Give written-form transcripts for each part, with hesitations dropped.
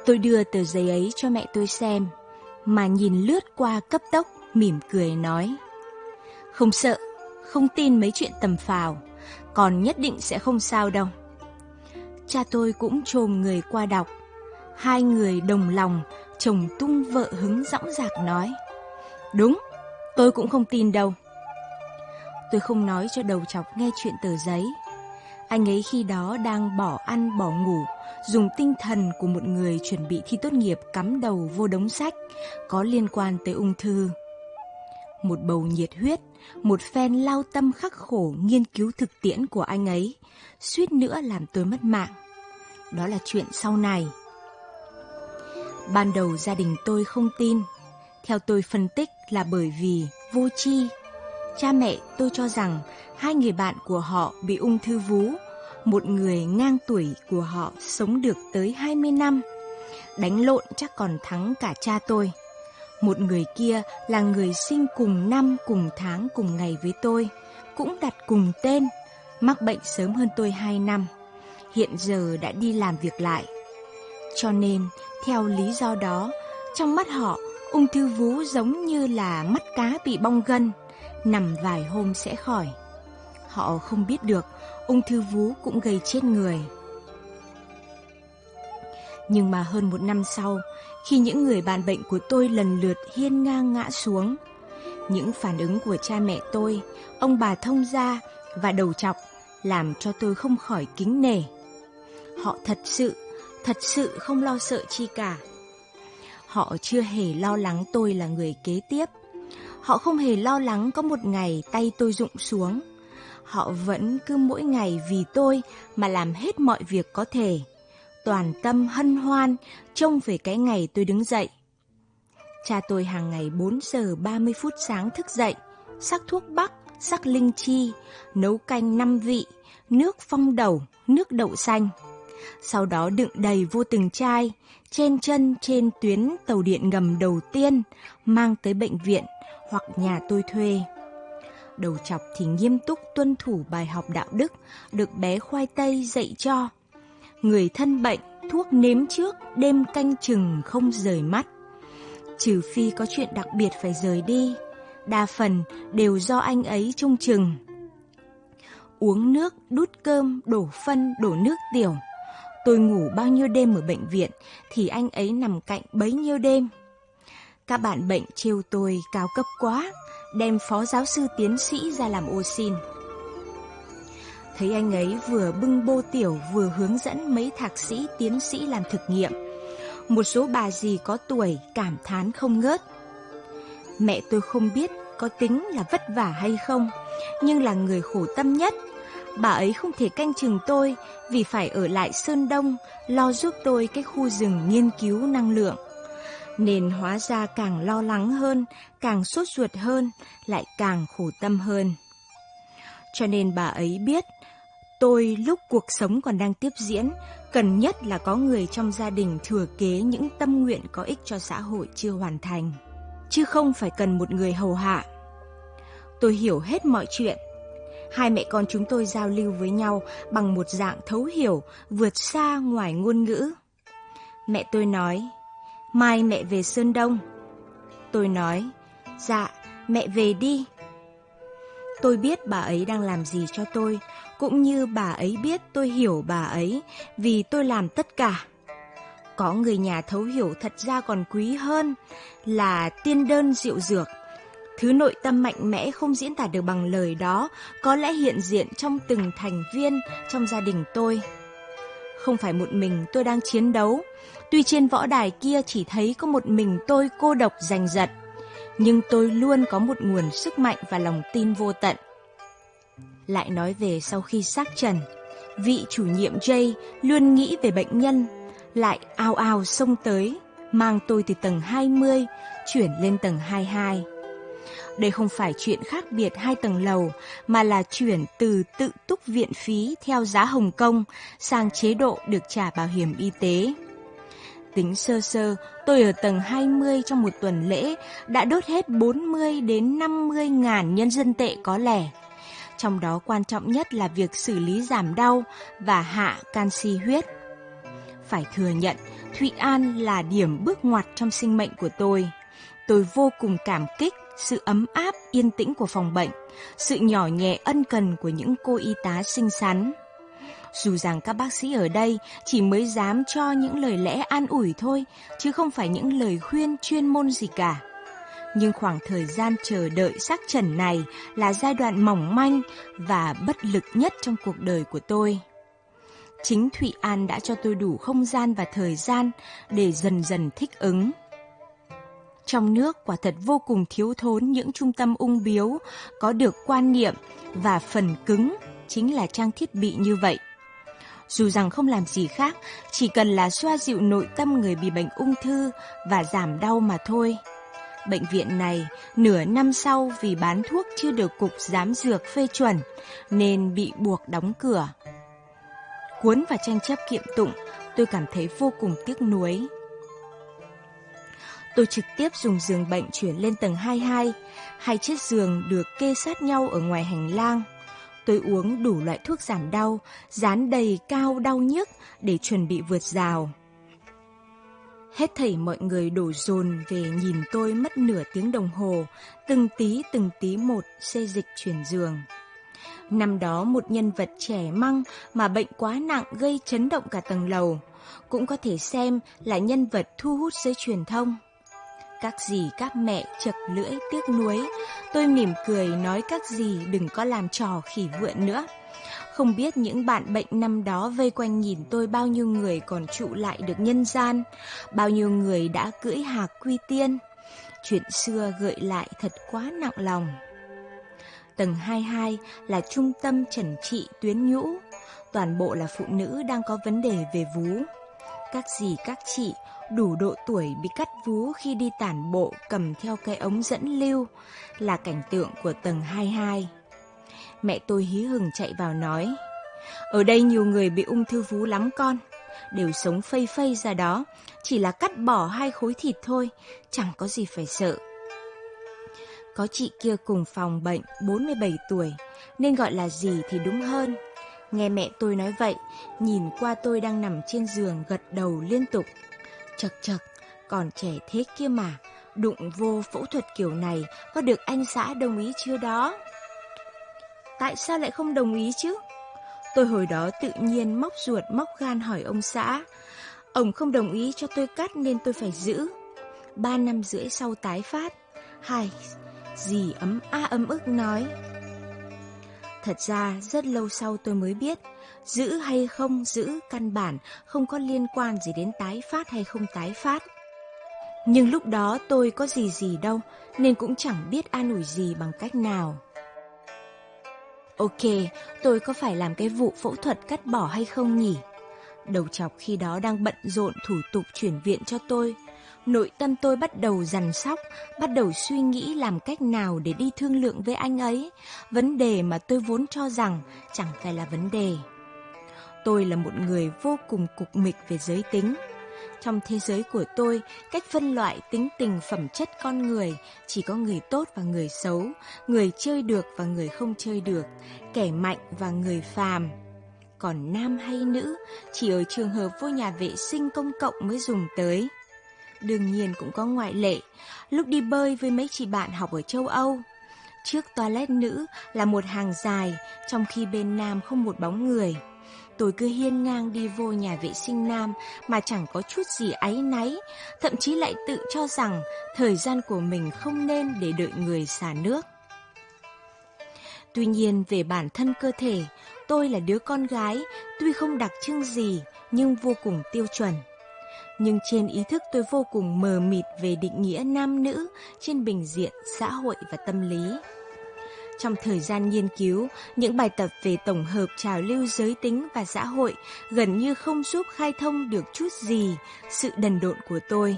Tôi đưa tờ giấy ấy cho mẹ tôi xem, mà nhìn lướt qua cấp tốc, mỉm cười nói: Không sợ, không tin mấy chuyện tầm phào, con nhất định sẽ không sao đâu. Cha tôi cũng chồm người qua đọc. Hai người đồng lòng, chồng tung vợ hứng dõng dạc nói: Đúng, tôi cũng không tin đâu. Tôi không nói cho đầu chọc nghe chuyện tờ giấy. Anh ấy khi đó đang bỏ ăn bỏ ngủ, dùng tinh thần của một người chuẩn bị thi tốt nghiệp cắm đầu vô đống sách có liên quan tới ung thư. Một bầu nhiệt huyết, một phen lao tâm khắc khổ nghiên cứu thực tiễn của anh ấy, suýt nữa làm tôi mất mạng. Đó là chuyện sau này. Ban đầu gia đình tôi không tin. Theo tôi phân tích là bởi vì vô tri. Cha mẹ tôi cho rằng hai người bạn của họ bị ung thư vú, một người ngang tuổi của họ sống được tới 20 năm. Đánh lộn chắc còn thắng cả cha tôi. Một người kia là người sinh cùng năm, cùng tháng, cùng ngày với tôi, cũng đặt cùng tên, mắc bệnh sớm hơn tôi 2 năm. Hiện giờ đã đi làm việc lại. Cho nên, theo lý do đó, trong mắt họ, ung thư vú giống như là mắt cá bị bong gân, nằm vài hôm sẽ khỏi. Họ không biết được, ung thư vú cũng gây chết người. Nhưng mà hơn 1 năm sau, khi những người bạn bệnh của tôi lần lượt hiên ngang ngã xuống, những phản ứng của cha mẹ tôi, ông bà thông gia và đầu chọc làm cho tôi không khỏi kính nể. Họ thật sự không lo sợ chi cả. Họ chưa hề lo lắng tôi là người kế tiếp. Họ không hề lo lắng có một ngày tay tôi rụng xuống. Họ vẫn cứ mỗi ngày vì tôi mà làm hết mọi việc có thể, toàn tâm hân hoan trông về cái ngày tôi đứng dậy. Cha tôi hàng ngày 4 giờ 30 phút sáng thức dậy, sắc thuốc bắc, sắc linh chi, nấu canh 5 vị, nước phong đậu, nước đậu xanh. Sau đó đựng đầy vô từng chai, chen chân trên tuyến tàu điện ngầm đầu tiên, mang tới bệnh viện hoặc nhà tôi thuê. Đầu chọc thì nghiêm túc tuân thủ bài học đạo đức được bé khoai tây dạy cho. Người thân bệnh, thuốc nếm trước, đêm canh chừng không rời mắt. Trừ phi có chuyện đặc biệt phải rời đi, đa phần đều do anh ấy trông chừng. Uống nước, đút cơm, đổ phân, đổ nước tiểu. Tôi ngủ bao nhiêu đêm ở bệnh viện thì anh ấy nằm cạnh bấy nhiêu đêm. Các bạn bệnh trêu tôi cao cấp quá, đem phó giáo sư tiến sĩ ra làm ô xin. Thấy anh ấy vừa bưng bô tiểu vừa hướng dẫn mấy thạc sĩ tiến sĩ làm thực nghiệm. Một số bà dì có tuổi cảm thán không ngớt. Mẹ tôi không biết có tính là vất vả hay không, nhưng là người khổ tâm nhất. Bà ấy không thể canh chừng tôi vì phải ở lại Sơn Đông lo giúp tôi cái khu rừng nghiên cứu năng lượng. Nên hóa ra càng lo lắng hơn, càng sốt ruột hơn, lại càng khổ tâm hơn. Cho nên bà ấy biết tôi lúc cuộc sống còn đang tiếp diễn, cần nhất là có người trong gia đình thừa kế những tâm nguyện có ích cho xã hội chưa hoàn thành, chứ không phải cần một người hầu hạ. Tôi hiểu hết mọi chuyện. Hai mẹ con chúng tôi giao lưu với nhau bằng một dạng thấu hiểu vượt xa ngoài ngôn ngữ. Mẹ tôi nói: Mai mẹ về Sơn Đông. Tôi nói: Dạ, mẹ về đi. Tôi biết bà ấy đang làm gì cho tôi, cũng như bà ấy biết tôi hiểu bà ấy vì tôi làm tất cả. Có người nhà thấu hiểu thật ra còn quý hơn là tiên đơn diệu dược. Thứ nội tâm mạnh mẽ không diễn tả được bằng lời đó có lẽ hiện diện trong từng thành viên trong gia đình tôi. Không phải một mình tôi đang chiến đấu. Tuy trên võ đài kia chỉ thấy có một mình tôi cô độc giành giật, nhưng tôi luôn có một nguồn sức mạnh và lòng tin vô tận. Lại nói về sau khi xác trần, vị chủ nhiệm Jay luôn nghĩ về bệnh nhân, lại ào ào xông tới, mang tôi từ tầng 20 chuyển lên tầng 22. Đây không phải chuyện khác biệt 2 tầng lầu, mà là chuyển từ tự túc viện phí theo giá Hồng Kông sang chế độ được trả bảo hiểm y tế. Tính sơ sơ, tôi ở tầng 20 trong một tuần lễ đã đốt hết 40 đến 50 ngàn nhân dân tệ có lẻ. Trong đó quan trọng nhất là việc xử lý giảm đau và hạ canxi huyết. Phải thừa nhận, Thụy An là điểm bước ngoặt trong sinh mệnh của tôi. Tôi vô cùng cảm kích sự ấm áp, yên tĩnh của phòng bệnh, sự nhỏ nhẹ ân cần của những cô y tá xinh xắn. Dù rằng các bác sĩ ở đây chỉ mới dám cho những lời lẽ an ủi thôi, chứ không phải những lời khuyên chuyên môn gì cả. Nhưng khoảng thời gian chờ đợi xác trần này là giai đoạn mỏng manh và bất lực nhất trong cuộc đời của tôi. Chính Thụy An đã cho tôi đủ không gian và thời gian để dần dần thích ứng. Trong nước quả thật vô cùng thiếu thốn những trung tâm ung biếu có được quan niệm và phần cứng chính là trang thiết bị như vậy. Dù rằng không làm gì khác, chỉ cần là xoa dịu nội tâm người bị bệnh ung thư và giảm đau mà thôi. Bệnh viện này nửa năm sau vì bán thuốc chưa được Cục Giám dược phê chuẩn nên bị buộc đóng cửa. Cuốn vào tranh chấp kiện tụng, tôi cảm thấy vô cùng tiếc nuối. Tôi trực tiếp dùng giường bệnh chuyển lên tầng 22, 2 chiếc giường được kê sát nhau ở ngoài hành lang. Tôi uống đủ loại thuốc giảm đau, dán đầy cao đau nhức để chuẩn bị vượt rào. Hết thảy mọi người đổ dồn về nhìn tôi mất nửa tiếng đồng hồ, từng tí một xê dịch chuyển giường. Năm đó một nhân vật trẻ măng mà bệnh quá nặng gây chấn động cả tầng lầu, cũng có thể xem là nhân vật thu hút giới truyền thông. Các dì các mẹ chật lưỡi tiếc nuối, tôi mỉm cười nói các dì đừng có làm trò khỉ vượn nữa. Không biết những bạn bệnh năm đó vây quanh nhìn tôi bao nhiêu người còn trụ lại được nhân gian, bao nhiêu người đã cưỡi hạc quy tiên. Chuyện xưa gợi lại thật quá nặng lòng. Tầng 22 là trung tâm chẩn trị tuyến nhũ, toàn bộ là phụ nữ đang có vấn đề về vú. Các dì các chị đủ độ tuổi bị cắt vú khi đi tản bộ cầm theo cái ống dẫn lưu là cảnh tượng của tầng 22. Mẹ tôi hí hửng chạy vào nói, ở đây nhiều người bị ung thư vú lắm con, đều sống phây phây ra đó, chỉ là cắt bỏ 2 khối thịt thôi, chẳng có gì phải sợ. Có chị kia cùng phòng bệnh 47 tuổi, nên gọi là dì thì đúng hơn. Nghe mẹ tôi nói vậy, nhìn qua tôi đang nằm trên giường gật đầu liên tục. Chật, còn trẻ thế kia mà, đụng vô phẫu thuật kiểu này có được anh xã đồng ý chưa đó? Tại sao lại không đồng ý chứ? Tôi hồi đó tự nhiên móc ruột móc gan hỏi ông xã. Ông không đồng ý cho tôi cắt nên tôi phải giữ. 3 năm rưỡi sau tái phát. Hai, dì ấm ức nói. Thật ra rất lâu sau tôi mới biết, giữ hay không giữ căn bản không có liên quan gì đến tái phát hay không tái phát. Nhưng lúc đó tôi có gì đâu, nên cũng chẳng biết an ủi gì bằng cách nào. Ok, tôi có phải làm cái vụ phẫu thuật cắt bỏ hay không nhỉ? Đầu trọc khi đó đang bận rộn thủ tục chuyển viện cho tôi. Nội tâm tôi bắt đầu dằn xóc, bắt đầu suy nghĩ làm cách nào để đi thương lượng với anh ấy. Vấn đề mà tôi vốn cho rằng chẳng phải là vấn đề. Tôi là một người vô cùng cục mịch về giới tính. Trong thế giới của tôi, cách phân loại tính tình phẩm chất con người chỉ có người tốt và người xấu, người chơi được và người không chơi được, kẻ mạnh và người phàm. Còn nam hay nữ chỉ ở trường hợp vô nhà vệ sinh công cộng mới dùng tới. Đương nhiên cũng có ngoại lệ, lúc đi bơi với mấy chị bạn học ở châu Âu. Trước toilet nữ là một hàng dài, trong khi bên nam không một bóng người. Tôi cứ hiên ngang đi vô nhà vệ sinh nam mà chẳng có chút gì áy náy, thậm chí lại tự cho rằng thời gian của mình không nên để đợi người xả nước. Tuy nhiên về bản thân cơ thể, tôi là đứa con gái, tuy không đặc trưng gì nhưng vô cùng tiêu chuẩn. Nhưng trên ý thức tôi vô cùng mờ mịt về định nghĩa nam nữ trên bình diện xã hội và tâm lý. Trong thời gian nghiên cứu, những bài tập về tổng hợp trào lưu giới tính và xã hội gần như không giúp khai thông được chút gì sự đần độn của tôi.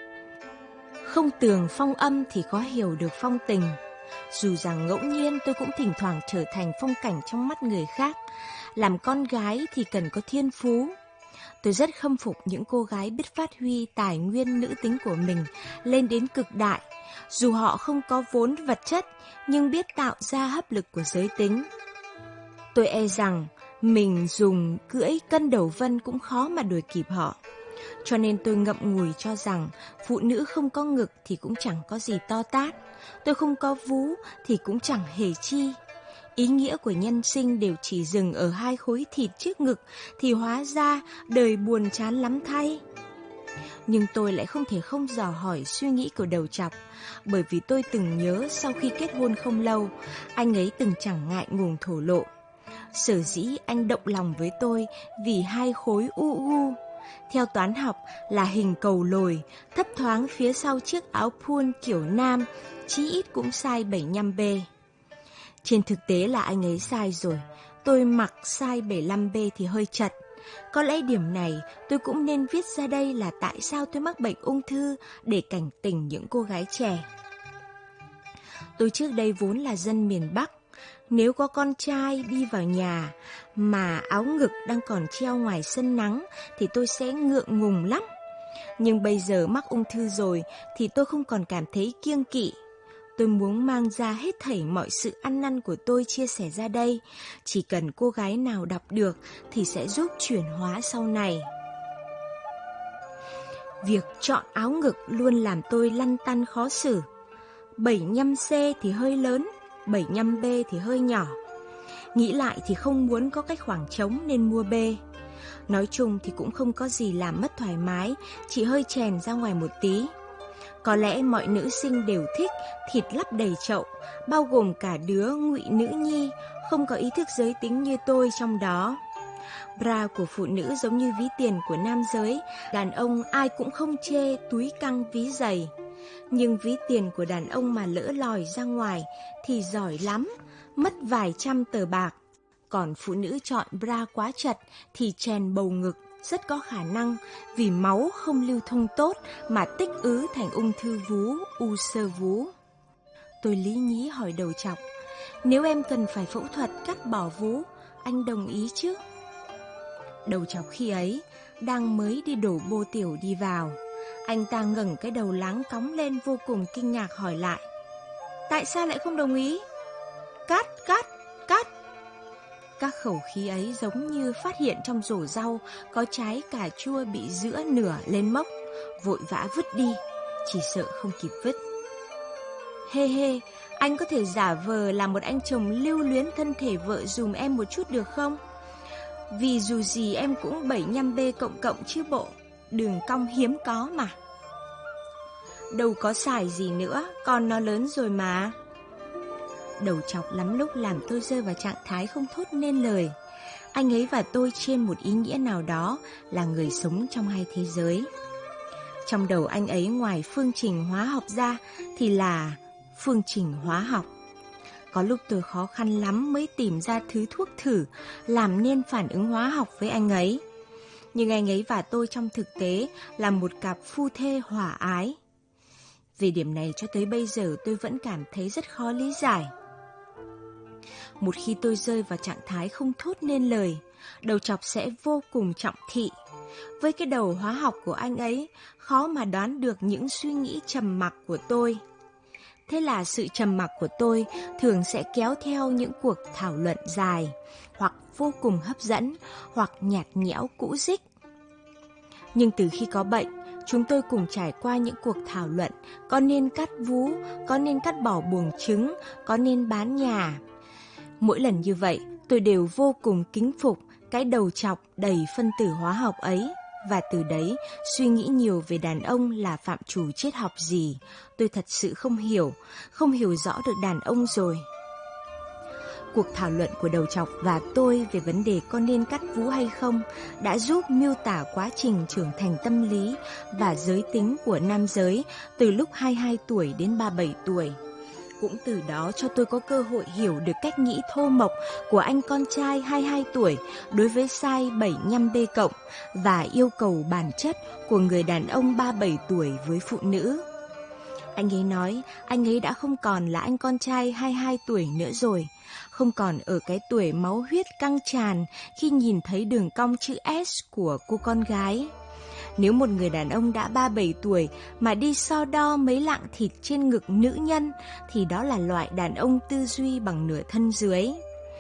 Không tường phong âm thì khó hiểu được phong tình. Dù rằng ngẫu nhiên tôi cũng thỉnh thoảng trở thành phong cảnh trong mắt người khác. Làm con gái thì cần có thiên phú. Tôi rất khâm phục những cô gái biết phát huy tài nguyên nữ tính của mình lên đến cực đại. Dù họ không có vốn vật chất, nhưng biết tạo ra hấp lực của giới tính. Tôi e rằng Mình dùng cưỡi cân đầu vân cũng khó mà đuổi kịp họ. Cho nên tôi ngậm ngùi cho rằng phụ nữ không có ngực thì cũng chẳng có gì to tát, tôi không có vú thì cũng chẳng hề chi. Ý nghĩa của nhân sinh đều chỉ dừng ở 2 khối thịt trước ngực thì hóa ra đời buồn chán lắm thay. Nhưng tôi lại không thể không dò hỏi suy nghĩ của đầu trọc, bởi vì tôi từng nhớ sau khi kết hôn không lâu, anh ấy từng chẳng ngại ngùng thổ lộ. Sở dĩ anh động lòng với tôi vì 2 khối u. Theo toán học là hình cầu lồi, thấp thoáng phía sau chiếc áo pull kiểu nam, chí ít cũng size 75B. Trên thực tế là anh ấy sai rồi, tôi mặc size 75B thì hơi chật. Có lẽ điểm này tôi cũng nên viết ra đây là tại sao tôi mắc bệnh ung thư để cảnh tỉnh những cô gái trẻ. Tôi trước đây vốn là dân miền Bắc. Nếu có con trai đi vào nhà mà áo ngực đang còn treo ngoài sân nắng thì tôi sẽ ngượng ngùng lắm. Nhưng bây giờ mắc ung thư rồi thì tôi không còn cảm thấy kiêng kỵ. Tôi muốn mang ra hết thảy mọi sự ăn năn của tôi chia sẻ ra đây. Chỉ cần cô gái nào đọc được thì sẽ giúp chuyển hóa sau này. Việc chọn áo ngực luôn làm tôi lăn tăn khó xử. 75C thì hơi lớn, 75B thì hơi nhỏ. Nghĩ lại thì không muốn có cái khoảng trống nên mua B. Nói chung thì cũng không có gì làm mất thoải mái, chỉ hơi chèn ra ngoài một tí. Có lẽ mọi nữ sinh đều thích thịt lắp đầy chậu, bao gồm cả đứa ngụy nữ nhi, không có ý thức giới tính như tôi trong đó. Bra của phụ nữ giống như ví tiền của nam giới, đàn ông ai cũng không chê túi căng ví dày. Nhưng ví tiền của đàn ông mà lỡ lòi ra ngoài thì giỏi lắm, mất vài trăm tờ bạc. Còn phụ nữ chọn bra quá chật thì chèn bầu ngực rất có khả năng vì máu không lưu thông tốt mà tích ứ thành ung thư vú, u xơ vú. Tôi lý nhí hỏi đầu trọc, nếu em cần phải phẫu thuật cắt bỏ vú, anh đồng ý chứ? Đầu trọc khi ấy đang mới đi đổ bô tiểu đi vào. Anh ta ngẩng cái đầu láng cóng lên vô cùng kinh ngạc hỏi lại, tại sao lại không đồng ý? Cắt. Các khẩu khí ấy giống như phát hiện trong rổ rau có trái cà chua bị giữa nửa lên mốc, vội vã vứt đi, chỉ sợ không kịp vứt. Hê, anh có thể giả vờ là một anh chồng lưu luyến thân thể vợ dùm em một chút được không? Vì dù gì em cũng 75B cộng chứ bộ, đường cong hiếm có mà. Đâu có xài gì nữa, con nó lớn rồi mà. Đầu trọc lắm lúc làm tôi rơi vào trạng thái không thốt nên lời. Anh ấy và tôi trên một ý nghĩa nào đó là người sống trong 2 thế giới. Trong đầu anh ấy ngoài phương trình hóa học ra thì là phương trình hóa học. Có lúc tôi khó khăn lắm mới tìm ra thứ thuốc thử làm nên phản ứng hóa học với anh ấy. Nhưng anh ấy và tôi trong thực tế là một cặp phu thê hòa ái. Về điểm này cho tới bây giờ tôi vẫn cảm thấy rất khó lý giải. Một khi tôi rơi vào trạng thái không thốt nên lời, đầu trọc sẽ vô cùng trọng thị. Với cái đầu hóa học của anh ấy, khó mà đoán được những suy nghĩ trầm mặc của tôi. Thế là sự trầm mặc của tôi thường sẽ kéo theo những cuộc thảo luận dài, hoặc vô cùng hấp dẫn, hoặc nhạt nhẽo cũ rích. Nhưng từ khi có bệnh, chúng tôi cùng trải qua những cuộc thảo luận có nên cắt vú, có nên cắt bỏ buồng trứng, có nên bán nhà. Mỗi lần như vậy, tôi đều vô cùng kính phục cái đầu trọc đầy phân tử hóa học ấy. Và từ đấy, suy nghĩ nhiều về đàn ông là phạm trù triết học gì, tôi thật sự không hiểu rõ được đàn ông rồi. Cuộc thảo luận của đầu trọc và tôi về vấn đề có nên cắt vú hay không đã giúp miêu tả quá trình trưởng thành tâm lý và giới tính của nam giới từ lúc 22 tuổi đến 37 tuổi. Cũng từ đó cho tôi có cơ hội hiểu được cách nghĩ thô mộc của anh con trai 22 tuổi đối với size 75B+ và yêu cầu bản chất của người đàn ông 37 tuổi với phụ nữ. Anh ấy nói anh ấy đã không còn là anh con trai 22 tuổi nữa rồi, không còn ở cái tuổi máu huyết căng tràn khi nhìn thấy đường cong chữ S của cô con gái. Nếu một người đàn ông đã 37 tuổi mà đi so đo mấy lạng thịt trên ngực nữ nhân thì đó là loại đàn ông tư duy bằng nửa thân dưới.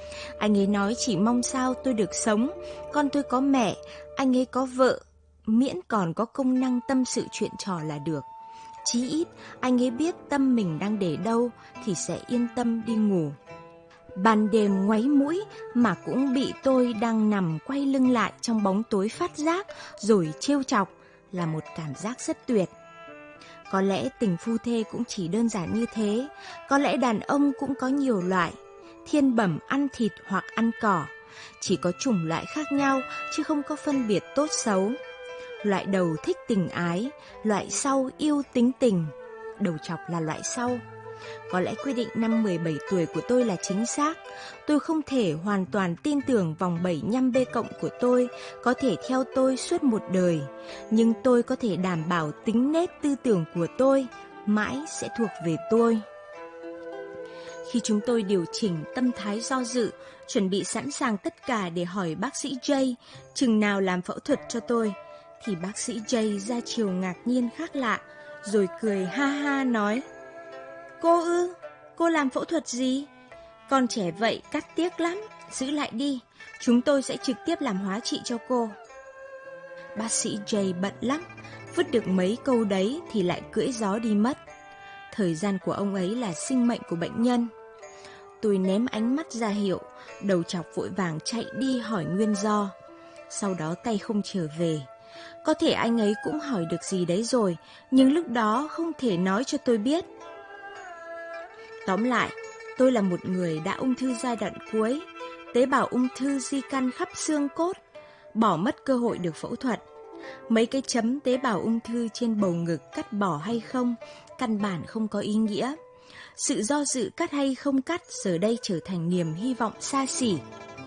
Anh ấy nói chỉ mong sao tôi được sống, con tôi có mẹ, anh ấy có vợ, miễn còn có công năng tâm sự chuyện trò là được. Chí ít anh ấy biết tâm mình đang để đâu thì sẽ yên tâm đi ngủ. Ban đêm ngoáy mũi mà cũng bị tôi đang nằm quay lưng lại trong bóng tối phát giác rồi trêu chọc là một cảm giác rất tuyệt. Có lẽ tình phu thê cũng chỉ đơn giản như thế, có lẽ đàn ông cũng có nhiều loại, thiên bẩm ăn thịt hoặc ăn cỏ, chỉ có chủng loại khác nhau chứ không có phân biệt tốt xấu. Loại đầu thích tình ái, loại sau yêu tính tình, đầu chọc là loại sau. Có lẽ quy định năm 17 tuổi của tôi là chính xác. Tôi không thể hoàn toàn tin tưởng vòng 75B cộng của tôi có thể theo tôi suốt một đời, nhưng tôi có thể đảm bảo tính nết tư tưởng của tôi mãi sẽ thuộc về tôi. Khi chúng tôi điều chỉnh tâm thái do dự, chuẩn bị sẵn sàng tất cả để hỏi bác sĩ J chừng nào làm phẫu thuật cho tôi, thì bác sĩ J ra chiều ngạc nhiên khác lạ, rồi cười ha ha nói: Cô ư? Cô làm phẫu thuật gì? Con trẻ vậy cắt tiếc lắm, giữ lại đi, chúng tôi sẽ trực tiếp làm hóa trị cho cô. Bác sĩ J bận lắm, vứt được mấy câu đấy thì lại cưỡi gió đi mất. Thời gian của ông ấy là sinh mệnh của bệnh nhân. Tôi ném ánh mắt ra hiệu, đầu chọc vội vàng chạy đi hỏi nguyên do. Sau đó tay không trở về. Có thể anh ấy cũng hỏi được gì đấy rồi, nhưng lúc đó không thể nói cho tôi biết. Tóm lại, tôi là một người đã ung thư giai đoạn cuối, tế bào ung thư di căn khắp xương cốt, bỏ mất cơ hội được phẫu thuật. Mấy cái chấm tế bào ung thư trên bầu ngực cắt bỏ hay không, căn bản không có ý nghĩa. Sự do dự cắt hay không cắt giờ đây trở thành niềm hy vọng xa xỉ.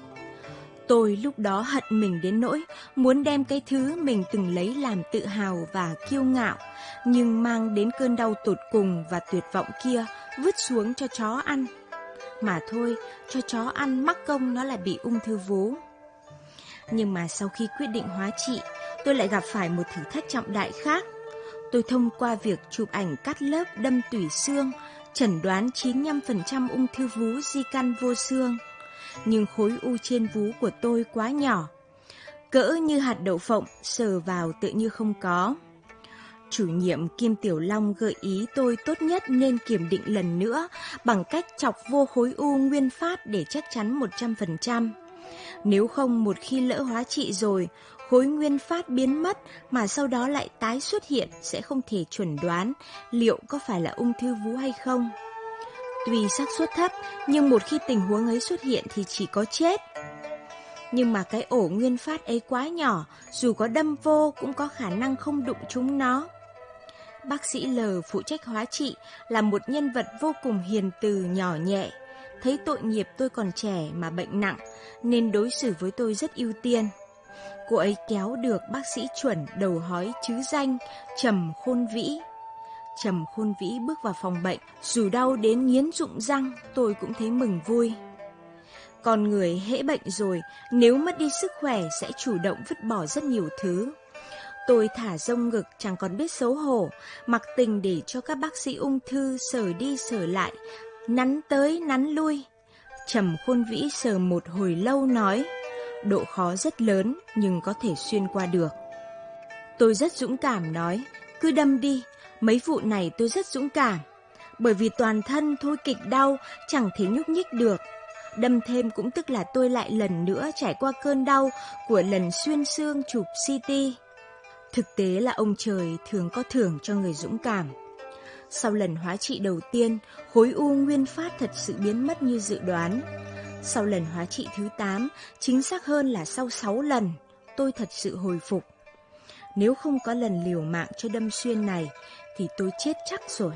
Tôi lúc đó hận mình đến nỗi muốn đem cái thứ mình từng lấy làm tự hào và kiêu ngạo, nhưng mang đến cơn đau tột cùng và tuyệt vọng kia vứt xuống cho chó ăn. Mà thôi, cho chó ăn mắc công nó lại bị ung thư vú. Nhưng mà sau khi quyết định hóa trị, tôi lại gặp phải một thử thách trọng đại khác. Tôi thông qua việc chụp ảnh cắt lớp đâm tủy xương, chẩn đoán 95% ung thư vú di căn vô xương. Nhưng khối u trên vú của tôi quá nhỏ, cỡ như hạt đậu phộng, sờ vào tự như không có. Chủ nhiệm Kim Tiểu Long gợi ý tôi tốt nhất nên kiểm định lần nữa bằng cách chọc vô khối u nguyên phát để chắc chắn 100%. Nếu không, một khi lỡ hóa trị rồi, khối nguyên phát biến mất mà sau đó lại tái xuất hiện sẽ không thể chuẩn đoán liệu có phải là ung thư vú hay không. Tuy xác suất thấp, nhưng một khi tình huống ấy xuất hiện thì chỉ có chết. Nhưng mà cái ổ nguyên phát ấy quá nhỏ, dù có đâm vô cũng có khả năng không đụng trúng nó. Bác sĩ L phụ trách hóa trị là một nhân vật vô cùng hiền từ nhỏ nhẹ. Thấy tội nghiệp tôi còn trẻ mà bệnh nặng, nên đối xử với tôi rất ưu tiên. Cô ấy kéo được bác sĩ chuẩn đầu hói chứ danh Trầm Khôn Vĩ. Trầm Khôn Vĩ bước vào phòng bệnh, dù đau đến nghiến rụng răng, tôi cũng thấy mừng vui. Con người hễ bệnh rồi, nếu mất đi sức khỏe sẽ chủ động vứt bỏ rất nhiều thứ. Tôi thả rông ngực chẳng còn biết xấu hổ, mặc tình để cho các bác sĩ ung thư sờ đi sờ lại, nắn tới nắn lui. Trầm Khôn Vĩ sờ một hồi lâu nói: độ khó rất lớn nhưng có thể xuyên qua được. Tôi rất dũng cảm nói: cứ đâm đi, mấy vụ này tôi rất dũng cảm. Bởi vì toàn thân thôi kịch đau, chẳng thể nhúc nhích được. Đâm thêm cũng tức là tôi lại lần nữa trải qua cơn đau của lần xuyên xương chụp CT. Thực tế là ông trời thường có thưởng cho người dũng cảm. Sau lần hóa trị đầu tiên, khối u nguyên phát thật sự biến mất như dự đoán. Sau lần hóa trị thứ 8, chính xác hơn là sau 6 lần, tôi thật sự hồi phục. Nếu không có lần liều mạng cho đâm xuyên này, thì tôi chết chắc rồi.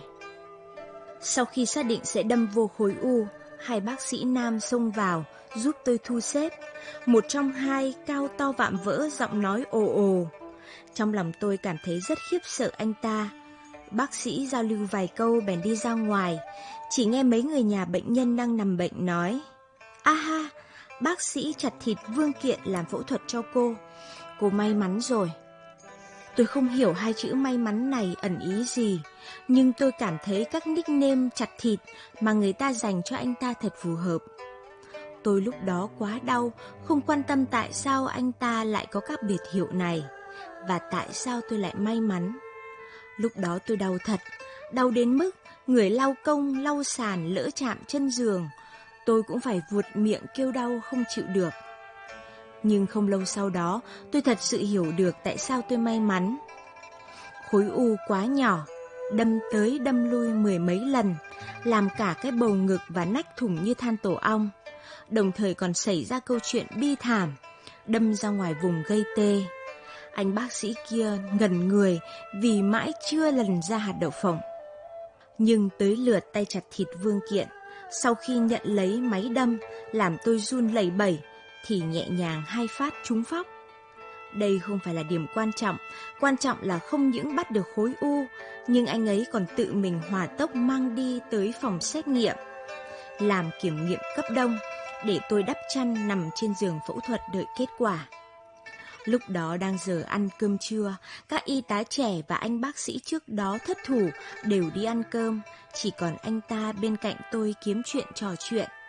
Sau khi xác định sẽ đâm vô khối u, hai bác sĩ nam xông vào, giúp tôi thu xếp. Một trong hai cao to vạm vỡ, giọng nói ồ ồ. Trong lòng tôi cảm thấy rất khiếp sợ anh ta. Bác sĩ giao lưu vài câu bèn đi ra ngoài. Chỉ nghe mấy người nhà bệnh nhân đang nằm bệnh nói: "A ha, bác sĩ chặt thịt Vương Kiện làm phẫu thuật cho cô. Cô may mắn rồi." Tôi không hiểu hai chữ may mắn này ẩn ý gì, nhưng tôi cảm thấy các nickname chặt thịt mà người ta dành cho anh ta thật phù hợp. Tôi lúc đó quá đau, không quan tâm tại sao anh ta lại có các biệt hiệu này, và tại sao tôi lại may mắn. Lúc đó tôi đau thật, đau đến mức người lau công, lau sàn lỡ chạm chân giường, tôi cũng phải vuột miệng kêu đau không chịu được. Nhưng không lâu sau đó, tôi thật sự hiểu được tại sao tôi may mắn. Khối u quá nhỏ, đâm tới đâm lui 10 mấy lần, làm cả cái bầu ngực và nách thủng như than tổ ong. Đồng thời còn xảy ra câu chuyện bi thảm, đâm ra ngoài vùng gây tê. Anh bác sĩ kia ngẩn người vì mãi chưa lần ra hạt đậu phộng. Nhưng tới lượt tay chặt thịt Vương Kiện, sau khi nhận lấy máy đâm làm tôi run lẩy bẩy, thì nhẹ nhàng 2 phát trúng phóc. Đây không phải là điểm quan trọng là không những bắt được khối u, nhưng anh ấy còn tự mình hỏa tốc mang đi tới phòng xét nghiệm, làm kiểm nghiệm cấp đông, để tôi đắp chăn nằm trên giường phẫu thuật đợi kết quả. Lúc đó đang giờ ăn cơm trưa, các y tá trẻ và anh bác sĩ trước đó thất thủ đều đi ăn cơm, chỉ còn anh ta bên cạnh tôi kiếm chuyện trò chuyện.